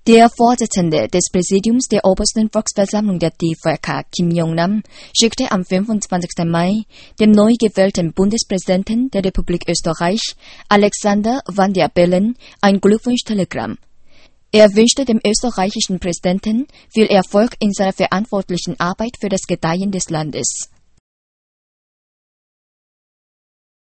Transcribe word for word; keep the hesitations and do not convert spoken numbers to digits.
Der Vorsitzende des Präsidiums der Obersten Volksversammlung der T V K, Kim Yong-nam, schickte am fünfundzwanzigsten Mai dem neu gewählten Bundespräsidenten der Republik Österreich, Alexander Van der Bellen, ein Glückwunsch-Telegramm. Er wünschte dem österreichischen Präsidenten viel Erfolg in seiner verantwortlichen Arbeit für das Gedeihen des Landes.